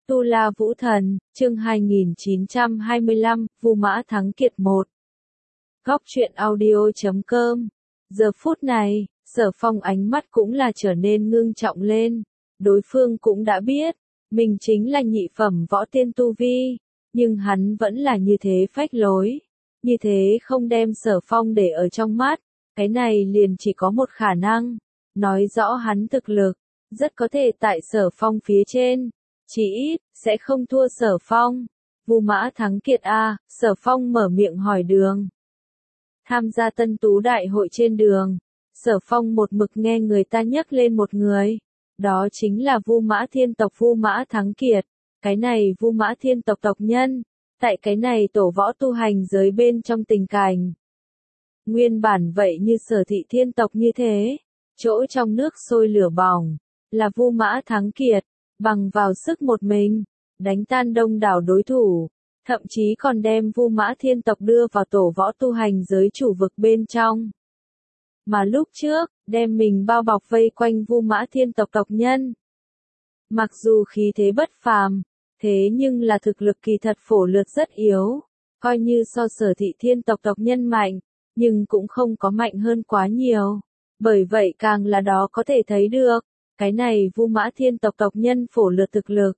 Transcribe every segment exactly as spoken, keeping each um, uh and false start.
Tu La Vũ Thần, chương hai nghìn chín trăm hai mươi lăm, Vu Mã Thắng Kiệt một. Góc truyện audio chấm com. Giờ phút này, Sở Phong ánh mắt cũng là trở nên ngưng trọng lên. Đối phương cũng đã biết, mình chính là nhị phẩm võ tiên tu vi, nhưng hắn vẫn là như thế phách lối. Như thế không đem Sở Phong để ở trong mắt, cái này liền chỉ có một khả năng. Nói rõ hắn thực lực, rất có thể tại Sở Phong phía trên. Chỉ ít, sẽ không thua Sở Phong. Vu Mã Thắng Kiệt a, Sở Phong mở miệng hỏi đường. Tham gia Tân Tú Đại hội trên đường, Sở Phong một mực nghe người ta nhắc lên một người. Đó chính là Vu Mã Thiên tộc Vu Mã Thắng Kiệt. Cái này Vu Mã Thiên tộc tộc nhân, tại cái này tổ võ tu hành giới bên trong tình cảnh. Nguyên bản vậy như Sở Thị Thiên tộc như thế, chỗ trong nước sôi lửa bỏng, là Vu Mã Thắng Kiệt. Bằng vào sức một mình, đánh tan đông đảo đối thủ, thậm chí còn đem Vu Mã Thiên tộc đưa vào tổ võ tu hành giới chủ vực bên trong. Mà lúc trước, đem mình bao bọc vây quanh Vu Mã Thiên tộc tộc nhân. Mặc dù khí thế bất phàm, thế nhưng là thực lực kỳ thật phổ lược rất yếu, coi như so Sở Thị Thiên tộc tộc nhân mạnh, nhưng cũng không có mạnh hơn quá nhiều. Bởi vậy càng là đó có thể thấy được, cái này Vu Mã Thiên tộc tộc nhân phổ lược thực lực.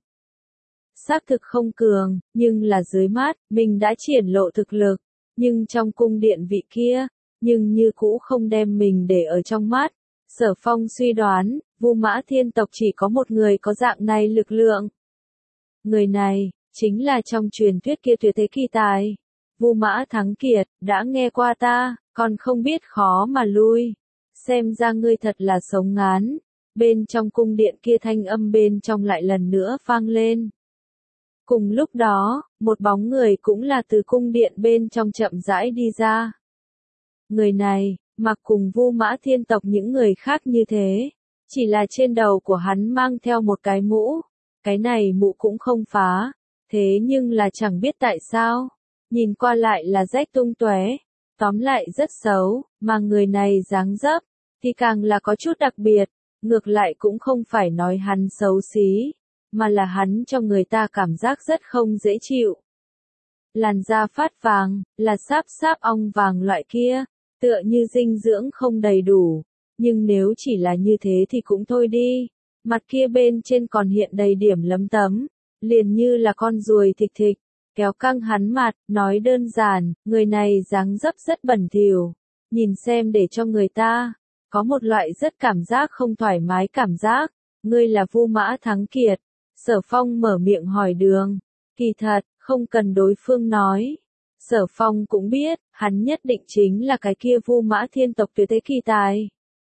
Xác thực không cường, nhưng là dưới mắt, mình đã triển lộ thực lực, nhưng trong cung điện vị kia, nhưng như cũ không đem mình để ở trong mắt. Sở Phong suy đoán, Vu Mã Thiên tộc chỉ có một người có dạng này lực lượng. Người này, chính là trong truyền thuyết kia tuyệt thế kỳ tài. Vu Mã Thắng Kiệt, đã nghe qua ta, còn không biết khó mà lui. Xem ra ngươi thật là sống ngán. Bên trong cung điện kia thanh âm bên trong lại lần nữa vang lên. Cùng lúc đó, một bóng người cũng là từ cung điện bên trong chậm rãi đi ra. Người này, mặc cùng Vu Mã Thiên tộc những người khác như thế, chỉ là trên đầu của hắn mang theo một cái mũ. Cái này mũ cũng không phá, thế nhưng là chẳng biết tại sao, nhìn qua lại là rách tung tóe, tóm lại rất xấu, mà người này dáng dấp, thì càng là có chút đặc biệt. Ngược lại cũng không phải nói hắn xấu xí, mà là hắn cho người ta cảm giác rất không dễ chịu. Làn da phát vàng, là sáp sáp ong vàng loại kia, tựa như dinh dưỡng không đầy đủ, nhưng nếu chỉ là như thế thì cũng thôi đi. Mặt kia bên trên còn hiện đầy điểm lấm tấm, liền như là con ruồi thịt thịt, kéo căng hắn mặt, nói đơn giản, người này dáng dấp rất bẩn thỉu, nhìn xem để cho người ta có một loại rất cảm giác không thoải mái cảm giác. Ngươi là Vu Mã Thắng Kiệt. Sở Phong mở miệng hỏi đường. Kỳ thật, không cần đối phương nói. Sở Phong cũng biết, hắn nhất định chính là cái kia Vu Mã Thiên tộc tuyệt thế kỳ tài.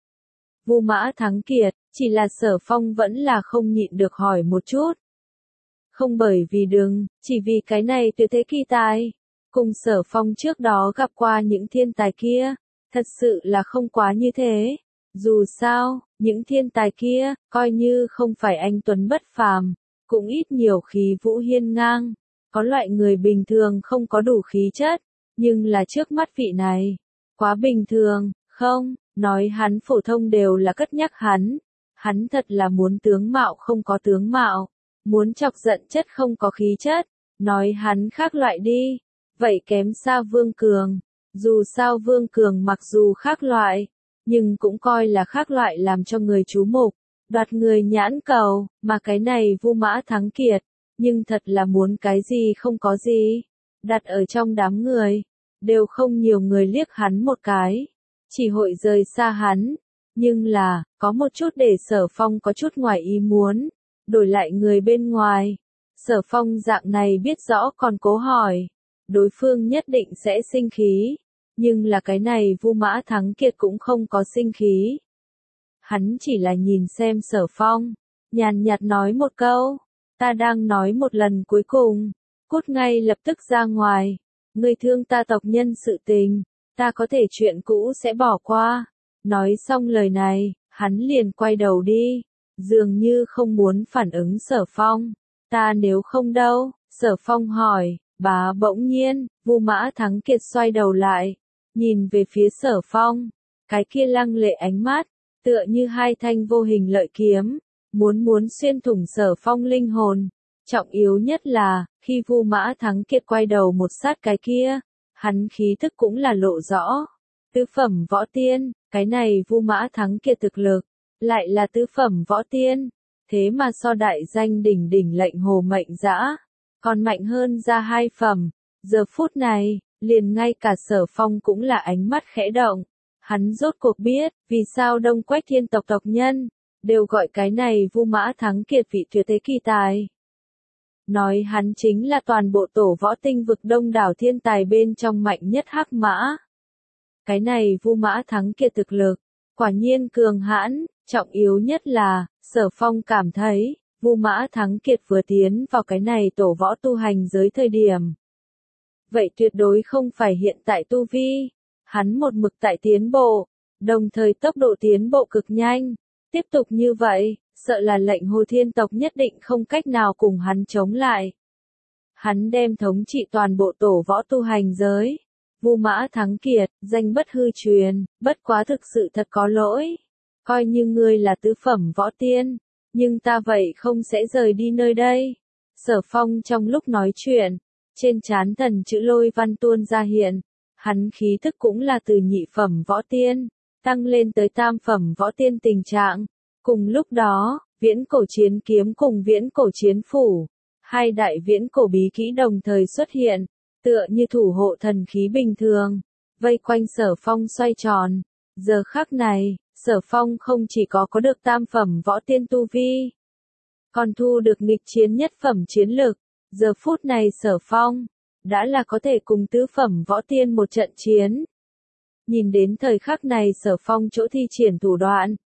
Vu Mã Thắng Kiệt, chỉ là Sở Phong vẫn là không nhịn được hỏi một chút. Không bởi vì đường, chỉ vì cái này tuyệt thế kỳ tài. Cùng Sở Phong trước đó gặp qua những thiên tài kia. Thật sự là không quá như thế. Dù sao, những thiên tài kia, coi như không phải anh tuấn bất phàm, cũng ít nhiều khí vũ hiên ngang. Có loại người bình thường không có đủ khí chất, nhưng là trước mắt vị này, quá bình thường, không, nói hắn phổ thông đều là cất nhắc hắn. Hắn thật là muốn tướng mạo không có tướng mạo, muốn chọc giận chất không có khí chất, nói hắn khác loại đi, vậy kém xa Vương Cường. Dù sao Vương Cường mặc dù khác loại, nhưng cũng coi là khác loại làm cho người chú mục, đoạt người nhãn cầu, mà cái này Vu Mã Thắng Kiệt, nhưng thật là muốn cái gì không có gì, đặt ở trong đám người, đều không nhiều người liếc hắn một cái, chỉ hội rời xa hắn, nhưng là, có một chút để Sở Phong có chút ngoài ý muốn, đổi lại người bên ngoài. Sở Phong dạng này biết rõ còn cố hỏi, đối phương nhất định sẽ sinh khí. Nhưng là cái này Vu Mã Thắng Kiệt cũng không có sinh khí. Hắn chỉ là nhìn xem Sở Phong, nhàn nhạt nói một câu, ta đang nói một lần cuối cùng, cút ngay lập tức ra ngoài, ngươi thương ta tộc nhân sự tình, ta có thể chuyện cũ sẽ bỏ qua. Nói xong lời này, hắn liền quay đầu đi, dường như không muốn phản ứng Sở Phong. Ta nếu không đâu, Sở Phong hỏi, bá bỗng nhiên, Vu Mã Thắng Kiệt xoay đầu lại. Nhìn về phía Sở Phong, cái kia lăng lệ ánh mắt, tựa như hai thanh vô hình lợi kiếm, muốn muốn xuyên thủng Sở Phong linh hồn. Trọng yếu nhất là, khi Vu Mã Thắng Kiệt quay đầu một sát cái kia, hắn khí thức cũng là lộ rõ. Tứ phẩm võ tiên, cái này Vu Mã Thắng Kiệt thực lực, lại là tứ phẩm võ tiên, thế mà so đại danh đỉnh đỉnh lệnh hồ mệnh dã, còn mạnh hơn ra hai phẩm. Giờ phút này, liền ngay cả Sở Phong cũng là ánh mắt khẽ động. Hắn rốt cuộc biết, vì sao Đông Quách Thiên tộc tộc nhân, đều gọi cái này Vu Mã Thắng Kiệt vị tuyệt thế kỳ tài. Nói hắn chính là toàn bộ tổ võ tinh vực đông đảo thiên tài bên trong mạnh nhất hắc mã. Cái này Vu Mã Thắng Kiệt thực lực, quả nhiên cường hãn, trọng yếu nhất là, Sở Phong cảm thấy, Vu Mã Thắng Kiệt vừa tiến vào cái này tổ võ tu hành giới thời điểm. Vậy tuyệt đối không phải hiện tại tu vi, hắn một mực tại tiến bộ, đồng thời tốc độ tiến bộ cực nhanh, tiếp tục như vậy, sợ là lệnh hồ thiên tộc nhất định không cách nào cùng hắn chống lại. Hắn đem thống trị toàn bộ tổ võ tu hành giới. Vu Mã Thắng Kiệt, danh bất hư truyền, bất quá thực sự thật có lỗi. Coi như ngươi là tứ phẩm võ tiên, nhưng ta vậy không sẽ rời đi nơi đây. Sở Phong trong lúc nói chuyện, trên trán thần chữ lôi văn tuôn ra hiện, hắn khí thức cũng là từ nhị phẩm võ tiên, tăng lên tới tam phẩm võ tiên tình trạng. Cùng lúc đó, viễn cổ chiến kiếm cùng viễn cổ chiến phủ, hai đại viễn cổ bí kỹ đồng thời xuất hiện, tựa như thủ hộ thần khí bình thường, vây quanh Sở Phong xoay tròn. Giờ khắc này, Sở Phong không chỉ có có được tam phẩm võ tiên tu vi, còn thu được nghịch chiến nhất phẩm chiến lực. Giờ phút này Sở Phong, đã là có thể cùng tứ phẩm võ tiên một trận chiến. Nhìn đến thời khắc này Sở Phong chỗ thi triển thủ đoạn.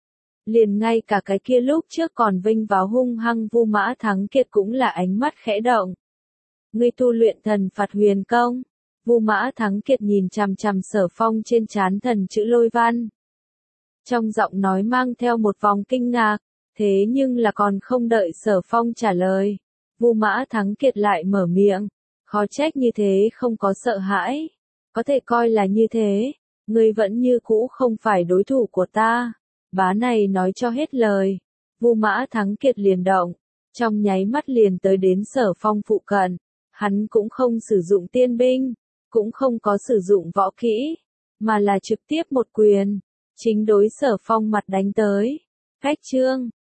Liền ngay cả cái kia lúc trước còn vinh vào hung hăng Vu Mã Thắng Kiệt cũng là ánh mắt khẽ động. Ngươi tu luyện thần phạt huyền công. Vu Mã Thắng Kiệt nhìn chằm chằm Sở Phong trên trán thần chữ lôi văn. Trong giọng nói mang theo một vòng kinh ngạc, thế nhưng là còn không đợi Sở Phong trả lời. Vu Mã Thắng Kiệt lại mở miệng, khó trách như thế không có sợ hãi. Có thể coi là như thế, ngươi vẫn như cũ không phải đối thủ của ta. Bá này nói cho hết lời, Vu Mã Thắng Kiệt liền động, trong nháy mắt liền tới đến Sở Phong phụ cận. Hắn cũng không sử dụng tiên binh, cũng không có sử dụng võ kỹ, mà là trực tiếp một quyền, chính đối Sở Phong mặt đánh tới. Phách trương,